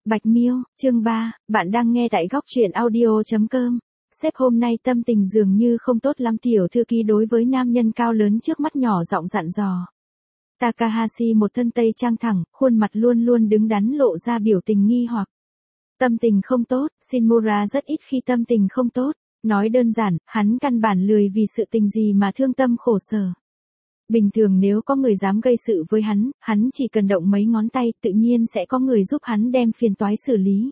Bạch Miêu, chương 3, bạn đang nghe tại góc truyện audio.com. Sếp hôm nay tâm tình dường như không tốt lắm, tiểu thư ký đối với nam nhân cao lớn trước mắt nhỏ giọng dặn dò. Takahashi một thân tây trang thẳng, khuôn mặt luôn luôn đứng đắn lộ ra biểu tình nghi hoặc. Tâm tình không tốt, Shinmura rất ít khi tâm tình không tốt. Nói đơn giản, hắn căn bản lười vì sự tình gì mà thương tâm khổ sở. Bình thường nếu có người dám gây sự với hắn chỉ cần động mấy ngón tay tự nhiên sẽ có người giúp hắn đem phiền toái xử lý.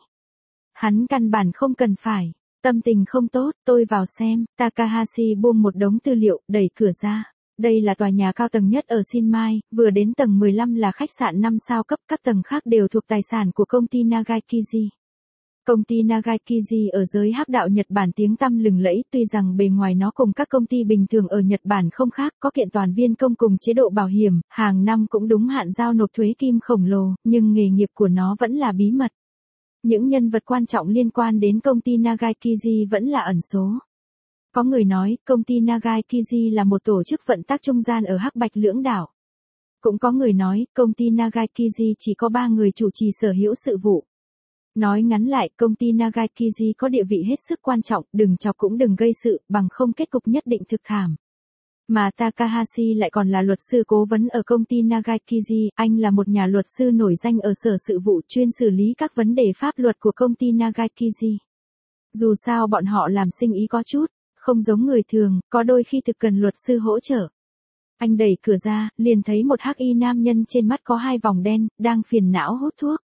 Hắn căn bản không cần phải. Tâm tình không tốt, tôi vào xem. Takahashi buông một đống tư liệu, đẩy cửa ra. Đây là tòa nhà cao tầng nhất ở Shinmai, vừa đến tầng 15 là khách sạn 5 sao cấp, các tầng khác đều thuộc tài sản của công ty Nagaikiji. Công ty Nagaikiji ở giới hắc đạo Nhật Bản tiếng tăm lừng lẫy, tuy rằng bề ngoài nó cùng các công ty bình thường ở Nhật Bản không khác, có kiện toàn viên công cùng chế độ bảo hiểm, hàng năm cũng đúng hạn giao nộp thuế kim khổng lồ, nhưng nghề nghiệp của nó vẫn là bí mật. Những nhân vật quan trọng liên quan đến công ty Nagaikiji vẫn là ẩn số. Có người nói, công ty Nagaikiji là một tổ chức vận tác trung gian ở Hắc Bạch lưỡng đảo. Cũng có người nói, công ty Nagaikiji chỉ có 3 người chủ trì sở hữu sự vụ. Nói ngắn lại, công ty Nagaikiji có địa vị hết sức quan trọng, đừng chọc cũng đừng gây sự, bằng không kết cục nhất định thực thảm. Mà Takahashi lại còn là luật sư cố vấn ở công ty Nagaikiji, anh là một nhà luật sư nổi danh ở sở sự vụ chuyên xử lý các vấn đề pháp luật của công ty Nagaikiji. Dù sao bọn họ làm sinh ý có chút, không giống người thường, có đôi khi thực cần luật sư hỗ trợ. Anh đẩy cửa ra, liền thấy một hắc y nam nhân trên mắt có 2 vòng đen, đang phiền não hút thuốc.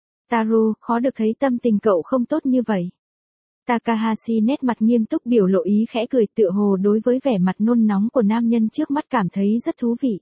Taru, khó được thấy tâm tình cậu không tốt như vậy. Takahashi nét mặt nghiêm túc biểu lộ ý khẽ cười, tựa hồ đối với vẻ mặt nôn nóng của nam nhân trước mắt cảm thấy rất thú vị.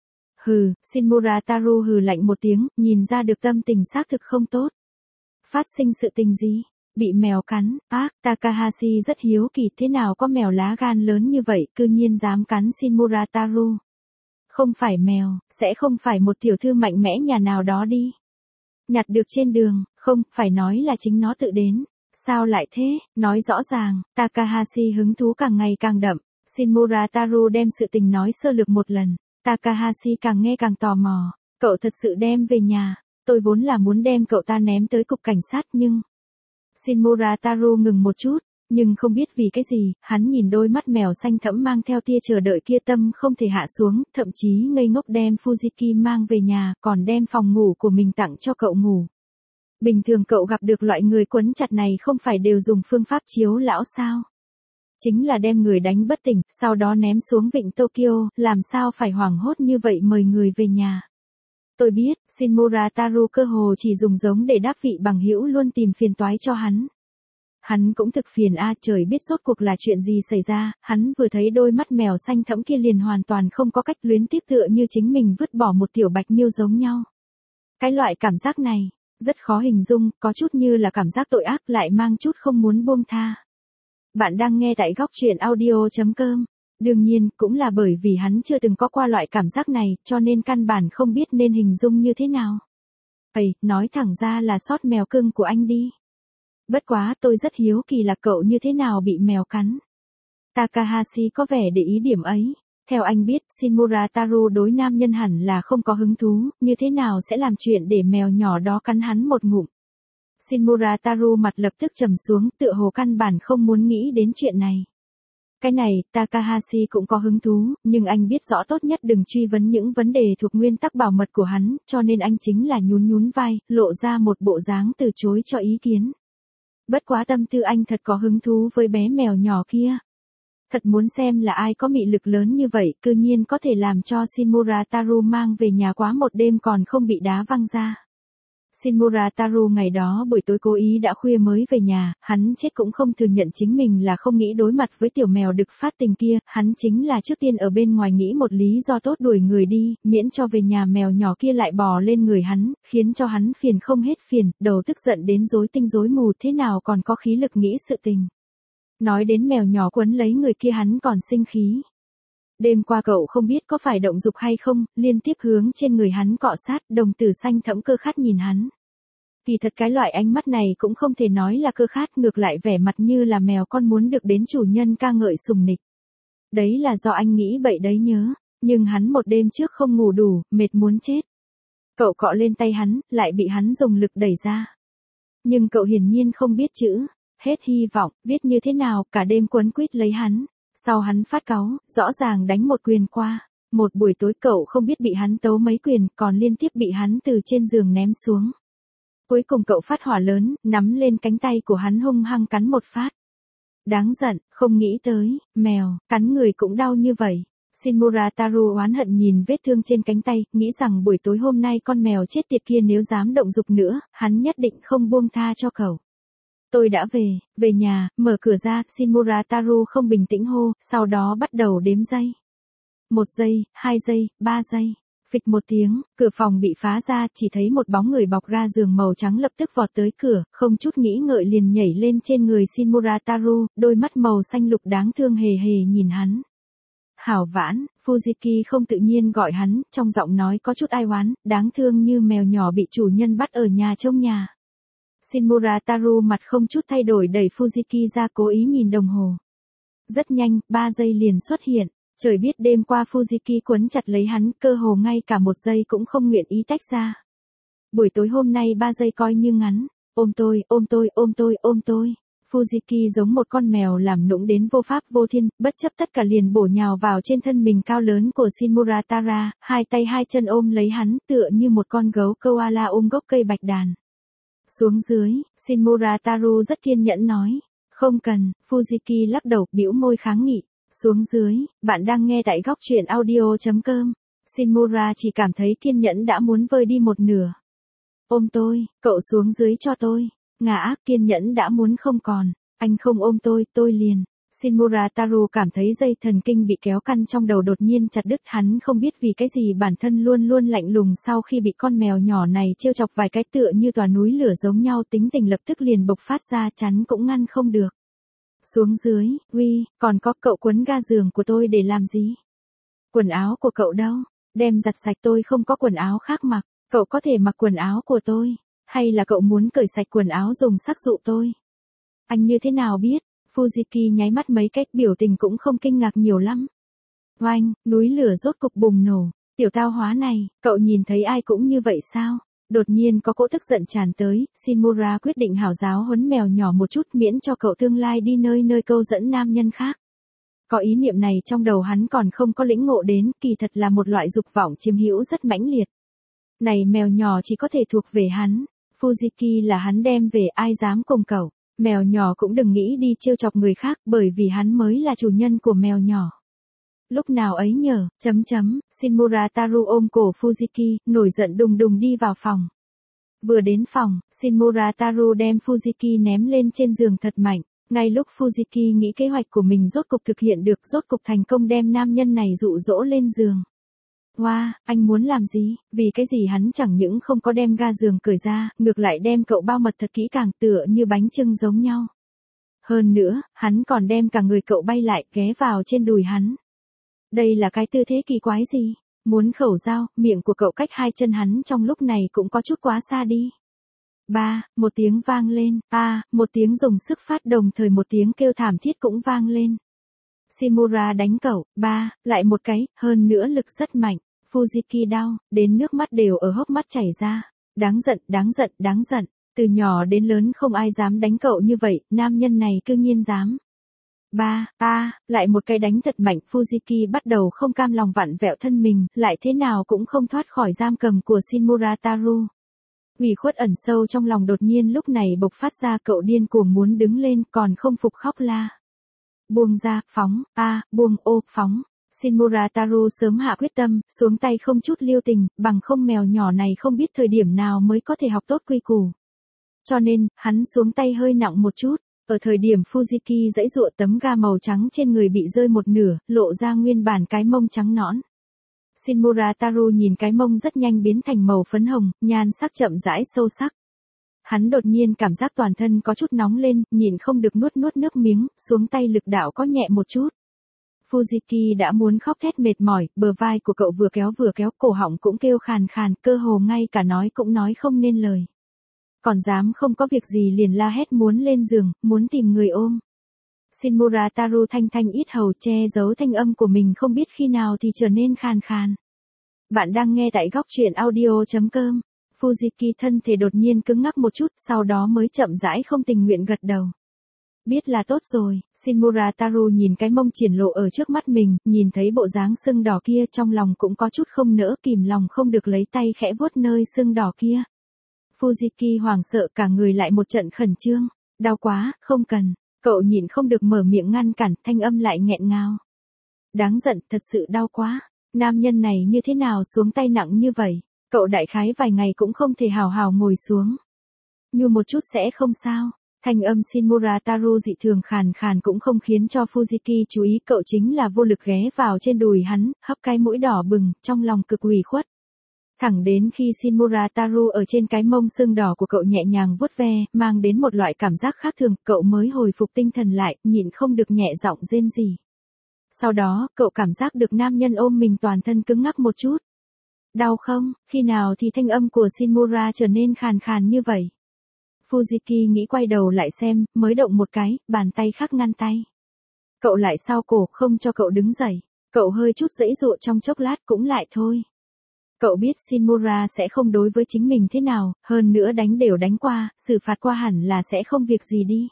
Hừ, Shinmura Taru hừ lạnh một tiếng, nhìn ra được tâm tình xác thực không tốt. Phát sinh sự tình gì? Bị mèo cắn, Takahashi rất hiếu kỳ thế nào có mèo lá gan lớn như vậy, cư nhiên dám cắn Shinmura Taru. Không phải mèo, sẽ không phải một tiểu thư mạnh mẽ nhà nào đó đi. Nhặt được trên đường, không, phải nói là chính nó tự đến. Sao lại thế, nói rõ ràng, Takahashi hứng thú càng ngày càng đậm. Shinmura Taru đem sự tình nói sơ lược một lần. Takahashi càng nghe càng tò mò. Cậu thật sự đem về nhà. Tôi vốn là muốn đem cậu ta ném tới cục cảnh sát nhưng... Shinmura Taru ngừng một chút, nhưng không biết vì cái gì, hắn nhìn đôi mắt mèo xanh thẫm mang theo tia chờ đợi kia, tâm không thể hạ xuống, thậm chí ngây ngốc đem Fujiki mang về nhà, còn đem phòng ngủ của mình tặng cho cậu ngủ. Bình thường cậu gặp được loại người quấn chặt này không phải đều dùng phương pháp chiếu lão sao? Chính là đem người đánh bất tỉnh, sau đó ném xuống vịnh Tokyo, làm sao phải hoảng hốt như vậy mời người về nhà. Tôi biết, Shinmura Taru cơ hồ chỉ dùng giống để đáp vị bằng hữu luôn tìm phiền toái cho hắn. Hắn cũng thực phiền trời biết rốt cuộc là chuyện gì xảy ra, hắn vừa thấy đôi mắt mèo xanh thẫm kia liền hoàn toàn không có cách luyến tiếc, tựa như chính mình vứt bỏ một tiểu Bạch Miêu giống nhau. Cái loại cảm giác này, rất khó hình dung, có chút như là cảm giác tội ác lại mang chút không muốn buông tha. Bạn đang nghe tại góc truyện audio.com. Đương nhiên, cũng là bởi vì hắn chưa từng có qua loại cảm giác này, cho nên căn bản không biết nên hình dung như thế nào. Nói thẳng ra là sót mèo cưng của anh đi. Bất quá tôi rất hiếu kỳ là cậu như thế nào bị mèo cắn. Takahashi có vẻ để ý điểm ấy. Theo anh biết, Shinmura Taru đối nam nhân hẳn là không có hứng thú, như thế nào sẽ làm chuyện để mèo nhỏ đó cắn hắn một ngụm. Shinmura Taru mặt lập tức trầm xuống, tựa hồ căn bản không muốn nghĩ đến chuyện này. Cái này, Takahashi cũng có hứng thú, nhưng anh biết rõ tốt nhất đừng truy vấn những vấn đề thuộc nguyên tắc bảo mật của hắn, cho nên anh chính là nhún vai, lộ ra một bộ dáng từ chối cho ý kiến. Bất quá tâm tư anh thật có hứng thú với bé mèo nhỏ kia. Thật muốn xem là ai có mị lực lớn như vậy, cư nhiên có thể làm cho Shinmura Taru mang về nhà quá một đêm còn không bị đá văng ra. Shinmura Taru ngày đó buổi tối cố ý đã khuya mới về nhà, hắn chết cũng không thừa nhận chính mình là không nghĩ đối mặt với tiểu mèo đực phát tình kia, hắn chính là trước tiên ở bên ngoài nghĩ một lý do tốt đuổi người đi, miễn cho về nhà mèo nhỏ kia lại bò lên người hắn, khiến cho hắn phiền không hết phiền, đầu tức giận đến rối tinh rối mù, thế nào còn có khí lực nghĩ sự tình. Nói đến mèo nhỏ quấn lấy người kia hắn còn sinh khí. Đêm qua cậu không biết có phải động dục hay không, liên tiếp hướng trên người hắn cọ sát, đồng tử xanh thẫm cơ khát nhìn hắn. Kỳ thật cái loại ánh mắt này cũng không thể nói là cơ khát, ngược lại vẻ mặt như là mèo con muốn được đến chủ nhân ca ngợi sùng nịch. Đấy là do anh nghĩ bậy đấy nhớ, nhưng hắn một đêm trước không ngủ đủ, mệt muốn chết. Cậu cọ lên tay hắn, lại bị hắn dùng lực đẩy ra. Nhưng cậu hiển nhiên không biết chữ. Hết hy vọng, viết như thế nào, cả đêm quấn quýt lấy hắn. Sau hắn phát cáu, rõ ràng đánh một quyền qua. Một buổi tối cậu không biết bị hắn tấu mấy quyền, còn liên tiếp bị hắn từ trên giường ném xuống. Cuối cùng cậu phát hỏa lớn, nắm lên cánh tay của hắn hung hăng cắn một phát. Đáng giận, không nghĩ tới, mèo, cắn người cũng đau như vậy. Shinmura Taru oán hận nhìn vết thương trên cánh tay, nghĩ rằng buổi tối hôm nay con mèo chết tiệt kia nếu dám động dục nữa, hắn nhất định không buông tha cho cậu. Tôi đã về nhà, mở cửa ra, Shinmura Taru không bình tĩnh hô, sau đó bắt đầu đếm giây. 1 giây, 2 giây, 3 giây. Phịch một tiếng, cửa phòng bị phá ra, chỉ thấy một bóng người bọc ga giường màu trắng lập tức vọt tới cửa, không chút nghĩ ngợi liền nhảy lên trên người Shinmura Taru, đôi mắt màu xanh lục đáng thương hề hề nhìn hắn. Hảo Vãn, Fujiki không tự nhiên gọi hắn, trong giọng nói có chút ai oán, đáng thương như mèo nhỏ bị chủ nhân bắt ở nhà trông nhà. Shinmura Taru mặt không chút thay đổi đẩy Fujiki ra cố ý nhìn đồng hồ. Rất nhanh, 3 giây liền xuất hiện. Trời biết đêm qua Fujiki quấn chặt lấy hắn, cơ hồ ngay cả 1 giây cũng không nguyện ý tách ra. Buổi tối hôm nay 3 giây coi như ngắn. Ôm tôi, ôm tôi, ôm tôi, ôm tôi. Fujiki giống một con mèo làm nũng đến vô pháp vô thiên, bất chấp tất cả liền bổ nhào vào trên thân mình cao lớn của Shinmura Taru, hai tay hai chân ôm lấy hắn, tựa như một con gấu koala ôm gốc cây bạch đàn. Xuống dưới, Shinmura Taru rất kiên nhẫn nói. Không cần, Fujiki lắc đầu, bĩu môi kháng nghị. Xuống dưới, bạn đang nghe tại góc truyện audio.com. Shinmura chỉ cảm thấy kiên nhẫn đã muốn vơi đi một nửa. Ôm tôi, cậu xuống dưới cho tôi. Ngã, kiên nhẫn đã muốn không còn. Anh không ôm tôi liền. Shinmura Taru cảm thấy dây thần kinh bị kéo căng trong đầu đột nhiên chặt đứt, hắn không biết vì cái gì bản thân luôn luôn lạnh lùng sau khi bị con mèo nhỏ này trêu chọc vài cái tựa như tòa núi lửa giống nhau, tính tình lập tức liền bộc phát ra, chắn cũng ngăn không được. Xuống dưới, uy, còn có, cậu quấn ga giường của tôi để làm gì? Quần áo của cậu đâu? Đem giặt sạch, tôi không có quần áo khác mặc, cậu có thể mặc quần áo của tôi, hay là cậu muốn cởi sạch quần áo dùng sắc dụ tôi? Anh như thế nào biết? Fujiki nháy mắt mấy cách, biểu tình cũng không kinh ngạc nhiều lắm. Oanh, núi lửa rốt cục bùng nổ, tiểu tao hóa này, cậu nhìn thấy ai cũng như vậy sao? Đột nhiên có cỗ tức giận tràn tới, Shinmura quyết định hảo giáo huấn mèo nhỏ một chút miễn cho cậu tương lai đi nơi nơi câu dẫn nam nhân khác. Có ý niệm này trong đầu hắn còn không có lĩnh ngộ đến, kỳ thật là một loại dục vọng chiếm hữu rất mãnh liệt. Này mèo nhỏ chỉ có thể thuộc về hắn, Fujiki là hắn đem về, ai dám cùng cậu. Mèo nhỏ cũng đừng nghĩ đi trêu chọc người khác, bởi vì hắn mới là chủ nhân của mèo nhỏ. Lúc nào ấy nhờ, Shinmura Taru ôm cổ Fujiki, nổi giận đùng đùng đi vào phòng. Vừa đến phòng, Shinmura Taru đem Fujiki ném lên trên giường thật mạnh. Ngay lúc Fujiki nghĩ kế hoạch của mình rốt cục thực hiện được, rốt cục thành công đem nam nhân này dụ dỗ lên giường. Wow, anh muốn làm gì? Vì cái gì hắn chẳng những không có đem ga giường cởi ra, ngược lại đem cậu bao mật thật kỹ càng, tựa như bánh chưng giống nhau. Hơn nữa, hắn còn đem cả người cậu bay lại, ghé vào trên đùi hắn. Đây là cái tư thế kỳ quái gì? Muốn khẩu dao, miệng của cậu cách hai chân hắn trong lúc này cũng có chút quá xa đi. Một tiếng vang lên, một tiếng dùng sức phát đồng thời một tiếng kêu thảm thiết cũng vang lên. Shinmura đánh cậu, lại một cái, hơn nữa lực rất mạnh. Fujiki đau, đến nước mắt đều ở hốc mắt chảy ra. Đáng giận, đáng giận, đáng giận. Từ nhỏ đến lớn không ai dám đánh cậu như vậy, nam nhân này cư nhiên dám. Lại một cái đánh thật mạnh, Fujiki bắt đầu không cam lòng vặn vẹo thân mình, lại thế nào cũng không thoát khỏi giam cầm của Shinmura Taru. Ủy khuất ẩn sâu trong lòng đột nhiên lúc này bộc phát ra, cậu điên cuồng muốn đứng lên, còn không phục khóc la. Buông ra, phóng, buông, phóng. Shinmura Taru sớm hạ quyết tâm, xuống tay không chút lưu tình, bằng không mèo nhỏ này không biết thời điểm nào mới có thể học tốt quy củ. Cho nên, hắn xuống tay hơi nặng một chút. Ở thời điểm Fujiki giãy giụa, tấm ga màu trắng trên người bị rơi một nửa, lộ ra nguyên bản cái mông trắng nõn. Shinmura Taru nhìn cái mông rất nhanh biến thành màu phấn hồng, nhan sắc chậm rãi sâu sắc. Hắn đột nhiên cảm giác toàn thân có chút nóng lên, nhịn không được nuốt nước miếng, xuống tay lực đạo có nhẹ một chút. Fujiki đã muốn khóc thét mệt mỏi, bờ vai của cậu vừa kéo, cổ họng cũng kêu khàn khàn, cơ hồ ngay cả nói cũng nói không nên lời. Còn dám không có việc gì liền la hét muốn lên giường, muốn tìm người ôm. Shinmura Taru thanh ít hầu che giấu thanh âm của mình, không biết khi nào thì trở nên khàn khàn. Bạn đang nghe tại góc truyện audio.com. Fujiki thân thể đột nhiên cứng ngắc một chút, sau đó mới chậm rãi không tình nguyện gật đầu. Biết là tốt rồi, Shinmura Taru nhìn cái mông triển lộ ở trước mắt mình, nhìn thấy bộ dáng sưng đỏ kia trong lòng cũng có chút không nỡ kìm lòng không được lấy tay khẽ vuốt nơi sưng đỏ kia. Fujiki hoảng sợ cả người lại một trận khẩn trương, đau quá, không cần, cậu nhịn không được mở miệng ngăn cản, thanh âm lại nghẹn ngào. Đáng giận, thật sự đau quá, nam nhân này như thế nào xuống tay nặng như vậy, cậu đại khái vài ngày cũng không thể hào hào ngồi xuống. Nhu một chút sẽ không sao. Thanh âm Shinmura Taru dị thường khàn khàn cũng không khiến cho Fujiki chú ý, cậu chính là vô lực ghé vào trên đùi hắn, hấp cái mũi đỏ bừng, trong lòng cực ủy khuất. Thẳng đến khi Shinmura Taru ở trên cái mông sưng đỏ của cậu nhẹ nhàng vuốt ve, mang đến một loại cảm giác khác thường, cậu mới hồi phục tinh thần lại, nhịn không được nhẹ giọng rên rỉ. Sau đó, cậu cảm giác được nam nhân ôm mình toàn thân cứng ngắc một chút. Đau không? Khi nào thì thanh âm của Shinmura trở nên khàn khàn như vậy? Fujiki nghĩ quay đầu lại xem, mới động một cái, bàn tay khác ngăn tay. Cậu lại sau cổ, không cho cậu đứng dậy. Cậu hơi chút giãy giụa trong chốc lát cũng lại thôi. Cậu biết Shinmura sẽ không đối với chính mình thế nào, hơn nữa đánh đều đánh qua, xử phạt qua hẳn là sẽ không việc gì đi.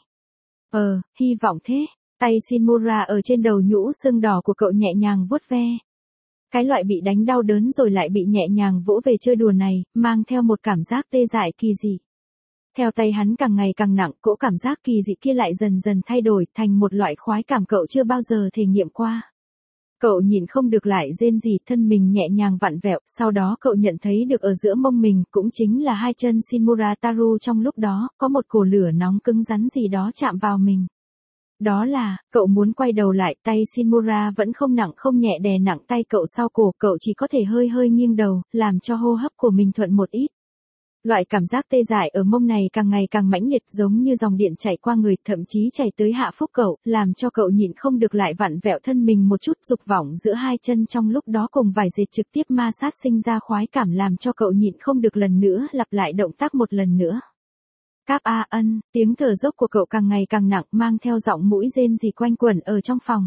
Hy vọng thế. Tay Shinmura ở trên đầu nhũ sưng đỏ của cậu nhẹ nhàng vuốt ve. Cái loại bị đánh đau đớn rồi lại bị nhẹ nhàng vỗ về chơi đùa này, mang theo một cảm giác tê dại kỳ dị. Theo tay hắn càng ngày càng nặng, cỗ cảm giác kỳ dị kia lại dần dần thay đổi thành một loại khoái cảm cậu chưa bao giờ thể nghiệm qua. Cậu nhìn không được lại rên rỉ, thân mình nhẹ nhàng vặn vẹo, sau đó cậu nhận thấy được ở giữa mông mình, cũng chính là hai chân Shinmura Taru trong lúc đó, có một cổ lửa nóng cứng rắn gì đó chạm vào mình. Đó là, cậu muốn quay đầu lại, tay Shinmura vẫn không nặng không nhẹ đè nặng tay cậu sau cổ, cậu chỉ có thể hơi hơi nghiêng đầu, làm cho hô hấp của mình thuận một ít. Loại cảm giác tê dại ở mông này càng ngày càng mãnh liệt giống như dòng điện chảy qua người, thậm chí chảy tới hạ phúc cậu, làm cho cậu nhịn không được lại vặn vẹo thân mình một chút, dục vọng giữa hai chân trong lúc đó cùng vài dệt trực tiếp ma sát sinh ra khoái cảm làm cho cậu nhịn không được lần nữa lặp lại động tác một lần nữa. Cáp a ân, tiếng thở dốc của cậu càng ngày càng nặng mang theo giọng mũi rên rỉ quanh quẩn ở trong phòng.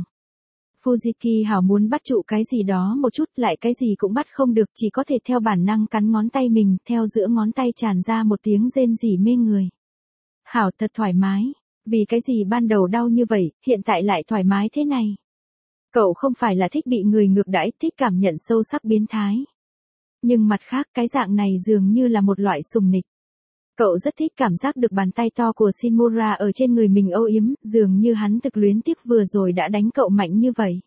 Fujiki hảo muốn bắt trụ cái gì đó một chút, lại cái gì cũng bắt không được, chỉ có thể theo bản năng cắn ngón tay mình, theo giữa ngón tay tràn ra một tiếng rên rỉ mê người. Hảo thật thoải mái, vì cái gì ban đầu đau như vậy, hiện tại lại thoải mái thế này. Cậu không phải là thích bị người ngược đãi, thích cảm nhận sâu sắc biến thái. Nhưng mặt khác cái dạng này dường như là một loại sùng nịch. Cậu rất thích cảm giác được bàn tay to của Shinmura ở trên người mình âu yếm, dường như hắn thực luyến tiếc vừa rồi đã đánh cậu mạnh như vậy.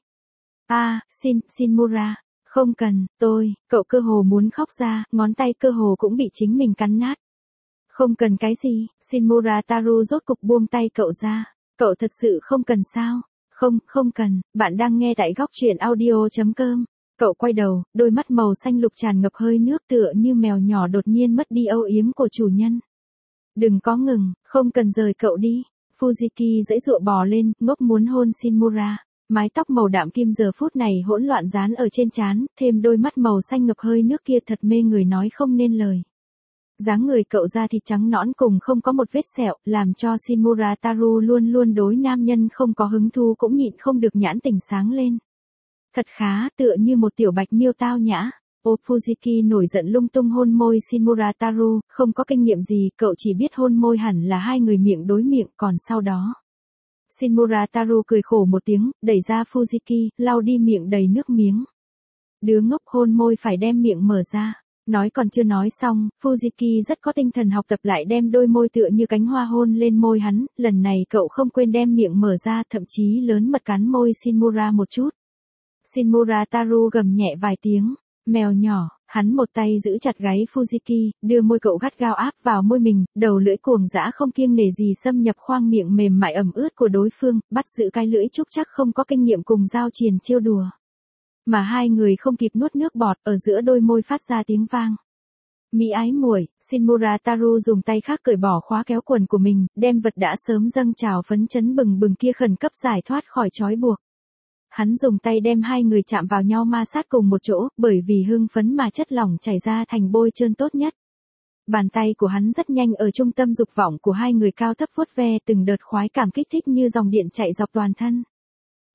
Shinmura, không cần, cậu cơ hồ muốn khóc ra, ngón tay cơ hồ cũng bị chính mình cắn nát. Không cần cái gì, Shinmura Taru rốt cục buông tay cậu ra, cậu thật sự không cần sao? Không cần, bạn đang nghe tại góc truyện audio.com. Cậu quay đầu, đôi mắt màu xanh lục tràn ngập hơi nước tựa như mèo nhỏ đột nhiên mất đi âu yếm của chủ nhân. Đừng có ngừng, không cần rời cậu đi. Fujiki giãy giụa bò lên, ngốc muốn hôn Shinmura. Mái tóc màu đạm kim giờ phút này hỗn loạn dán ở trên trán, thêm đôi mắt màu xanh ngập hơi nước kia thật mê người nói không nên lời. Dáng người cậu da thịt trắng nõn cùng không có một vết sẹo, làm cho Shinmura Taru luôn luôn đối nam nhân không có hứng thú cũng nhịn không được nhãn tình sáng lên. Thật khá, tựa như một tiểu bạch miêu tao nhã. Fujiki nổi giận lung tung hôn môi Shinmura Taru, không có kinh nghiệm gì, cậu chỉ biết hôn môi hẳn là hai người miệng đối miệng, còn sau đó. Shinmura Taru cười khổ một tiếng, đẩy ra Fujiki, lau đi miệng đầy nước miếng. Đứa ngốc hôn môi phải đem miệng mở ra. Nói còn chưa nói xong, Fujiki rất có tinh thần học tập lại đem đôi môi tựa như cánh hoa hôn lên môi hắn, lần này cậu không quên đem miệng mở ra, thậm chí lớn mật cắn môi Shinmura một chút. Shinmura Taru gầm nhẹ vài tiếng, mèo nhỏ, hắn một tay giữ chặt gáy Fujiki, đưa môi cậu gắt gao áp vào môi mình, đầu lưỡi cuồng dã không kiêng nể gì xâm nhập khoang miệng mềm mại ẩm ướt của đối phương, bắt giữ cái lưỡi trúc chắc không có kinh nghiệm cùng giao triền trêu đùa. Mà hai người không kịp nuốt nước bọt, ở giữa đôi môi phát ra tiếng vang. Mỹ ái muội, Shinmura Taru dùng tay khác cởi bỏ khóa kéo quần của mình, đem vật đã sớm dâng trào phấn chấn bừng bừng kia khẩn cấp giải thoát khỏi trói buộc. Hắn dùng tay đem hai người chạm vào nhau ma sát cùng một chỗ, bởi vì hưng phấn mà chất lỏng chảy ra thành bôi trơn tốt nhất. Bàn tay của hắn rất nhanh ở trung tâm dục vọng của hai người cao thấp vuốt ve từng đợt khoái cảm kích thích như dòng điện chạy dọc toàn thân.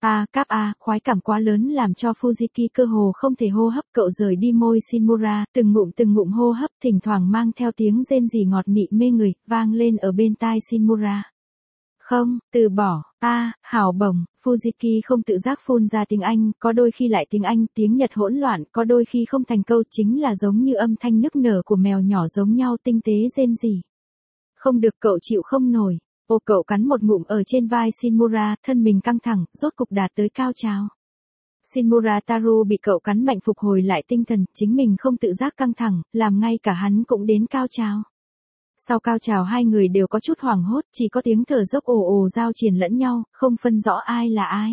Khoái cảm quá lớn làm cho Fujiki cơ hồ không thể hô hấp. Cậu rời đi môi Shinmura, từng ngụm hô hấp, thỉnh thoảng mang theo tiếng rên rỉ ngọt nị mê người, vang lên ở bên tai Shinmura. Không, từ bỏ, hảo bổng, Fujiki không tự giác phun ra tiếng Anh, có đôi khi lại tiếng Anh, tiếng Nhật hỗn loạn, có đôi khi không thành câu, chính là giống như âm thanh nức nở của mèo nhỏ giống nhau tinh tế rên rỉ. Không được, cậu chịu không nổi. Cậu cắn một ngụm ở trên vai Shinmura, thân mình căng thẳng, rốt cục đạt tới cao trào. Shinmura Taru bị cậu cắn mạnh phục hồi lại tinh thần, chính mình không tự giác căng thẳng, làm ngay cả hắn cũng đến cao trào. Sau cao trào hai người đều có chút hoảng hốt, chỉ có tiếng thở dốc ồ giao triền lẫn nhau, không phân rõ ai là ai.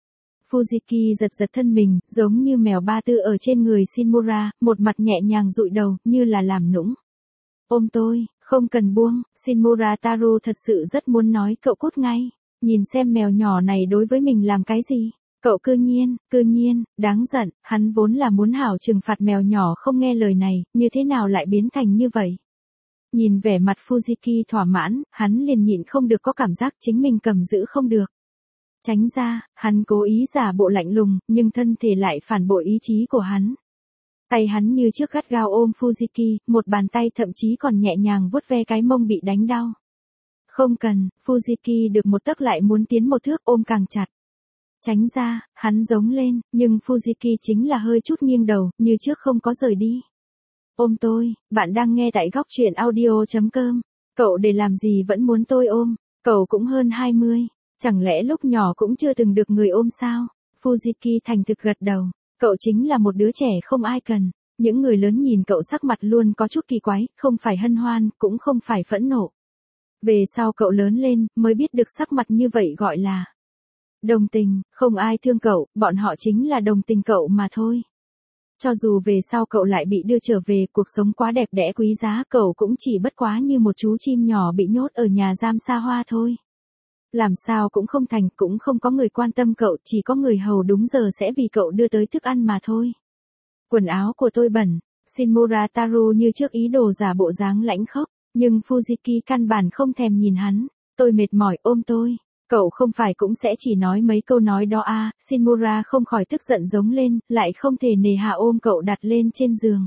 Fujiki giật thân mình, giống như mèo ba tư ở trên người Shinmura, một mặt nhẹ nhàng dụi đầu, như là làm nũng. Ôm tôi, không cần buông, Shinmura Taru thật sự rất muốn nói cậu cút ngay, nhìn xem mèo nhỏ này đối với mình làm cái gì. Cậu cư nhiên, đáng giận, hắn vốn là muốn hảo trừng phạt mèo nhỏ không nghe lời này, như thế nào lại biến thành như vậy. Nhìn vẻ mặt Fujiki thỏa mãn, hắn liền nhịn không được có cảm giác chính mình cầm giữ không được. Tránh ra, hắn cố ý giả bộ lạnh lùng, nhưng thân thể lại phản bội ý chí của hắn. Tay hắn như trước gắt gao ôm Fujiki, một bàn tay thậm chí còn nhẹ nhàng vuốt ve cái mông bị đánh đau. Không cần, Fujiki được một tấc lại muốn tiến một thước, ôm càng chặt. Tránh ra, hắn giống lên, nhưng Fujiki chính là hơi chút nghiêng đầu, như trước không có rời đi. Ôm tôi, bạn đang nghe tại góc truyện audio.com. Cậu để làm gì vẫn muốn tôi ôm, cậu cũng hơn 20, chẳng lẽ lúc nhỏ cũng chưa từng được người ôm sao? Fujiki thành thực gật đầu, cậu chính là một đứa trẻ không ai cần. Những người lớn nhìn cậu sắc mặt luôn có chút kỳ quái, không phải hân hoan, cũng không phải phẫn nộ. Về sau cậu lớn lên, mới biết được sắc mặt như vậy gọi là đồng tình, không ai thương cậu, bọn họ chính là đồng tình cậu mà thôi. Cho dù về sau cậu lại bị đưa trở về, cuộc sống quá đẹp đẽ quý giá, cậu cũng chỉ bất quá như một chú chim nhỏ bị nhốt ở nhà giam xa hoa thôi. Làm sao cũng không thành, cũng không có người quan tâm cậu, chỉ có người hầu đúng giờ sẽ vì cậu đưa tới thức ăn mà thôi. Quần áo của tôi bẩn, Shinmura Taru như trước ý đồ giả bộ dáng lãnh khốc, nhưng Fujiki căn bản không thèm nhìn hắn. Tôi mệt mỏi, ôm tôi. Cậu không phải cũng sẽ chỉ nói mấy câu nói đó à, Shinmura không khỏi tức giận giống lên, lại không thể nề hà ôm cậu đặt lên trên giường.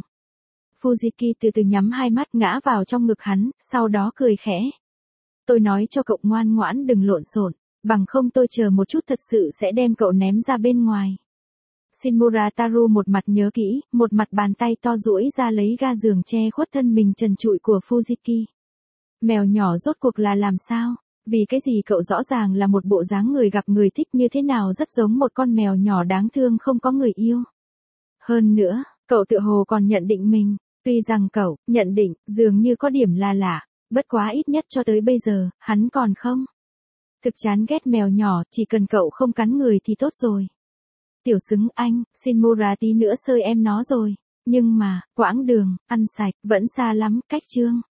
Fujiki từ từ nhắm hai mắt ngã vào trong ngực hắn, sau đó cười khẽ. Tôi nói cho cậu ngoan ngoãn đừng lộn xộn, bằng không tôi chờ một chút thật sự sẽ đem cậu ném ra bên ngoài. Shinmura Taru một mặt nhớ kỹ, một mặt bàn tay to duỗi ra lấy ga giường che khuất thân mình trần trụi của Fujiki. Mèo nhỏ rốt cuộc là làm sao? Vì cái gì cậu rõ ràng là một bộ dáng người gặp người thích như thế nào rất giống một con mèo nhỏ đáng thương không có người yêu. Hơn nữa, cậu tựa hồ còn nhận định mình, tuy rằng cậu nhận định dường như có điểm là lạ, bất quá ít nhất cho tới bây giờ, hắn còn không. Thực chán ghét mèo nhỏ, chỉ cần cậu không cắn người thì tốt rồi. Tiểu xứng anh, Shinmura tí nữa sơi em nó rồi. Nhưng mà, quãng đường, ăn sạch, vẫn xa lắm, cách chương.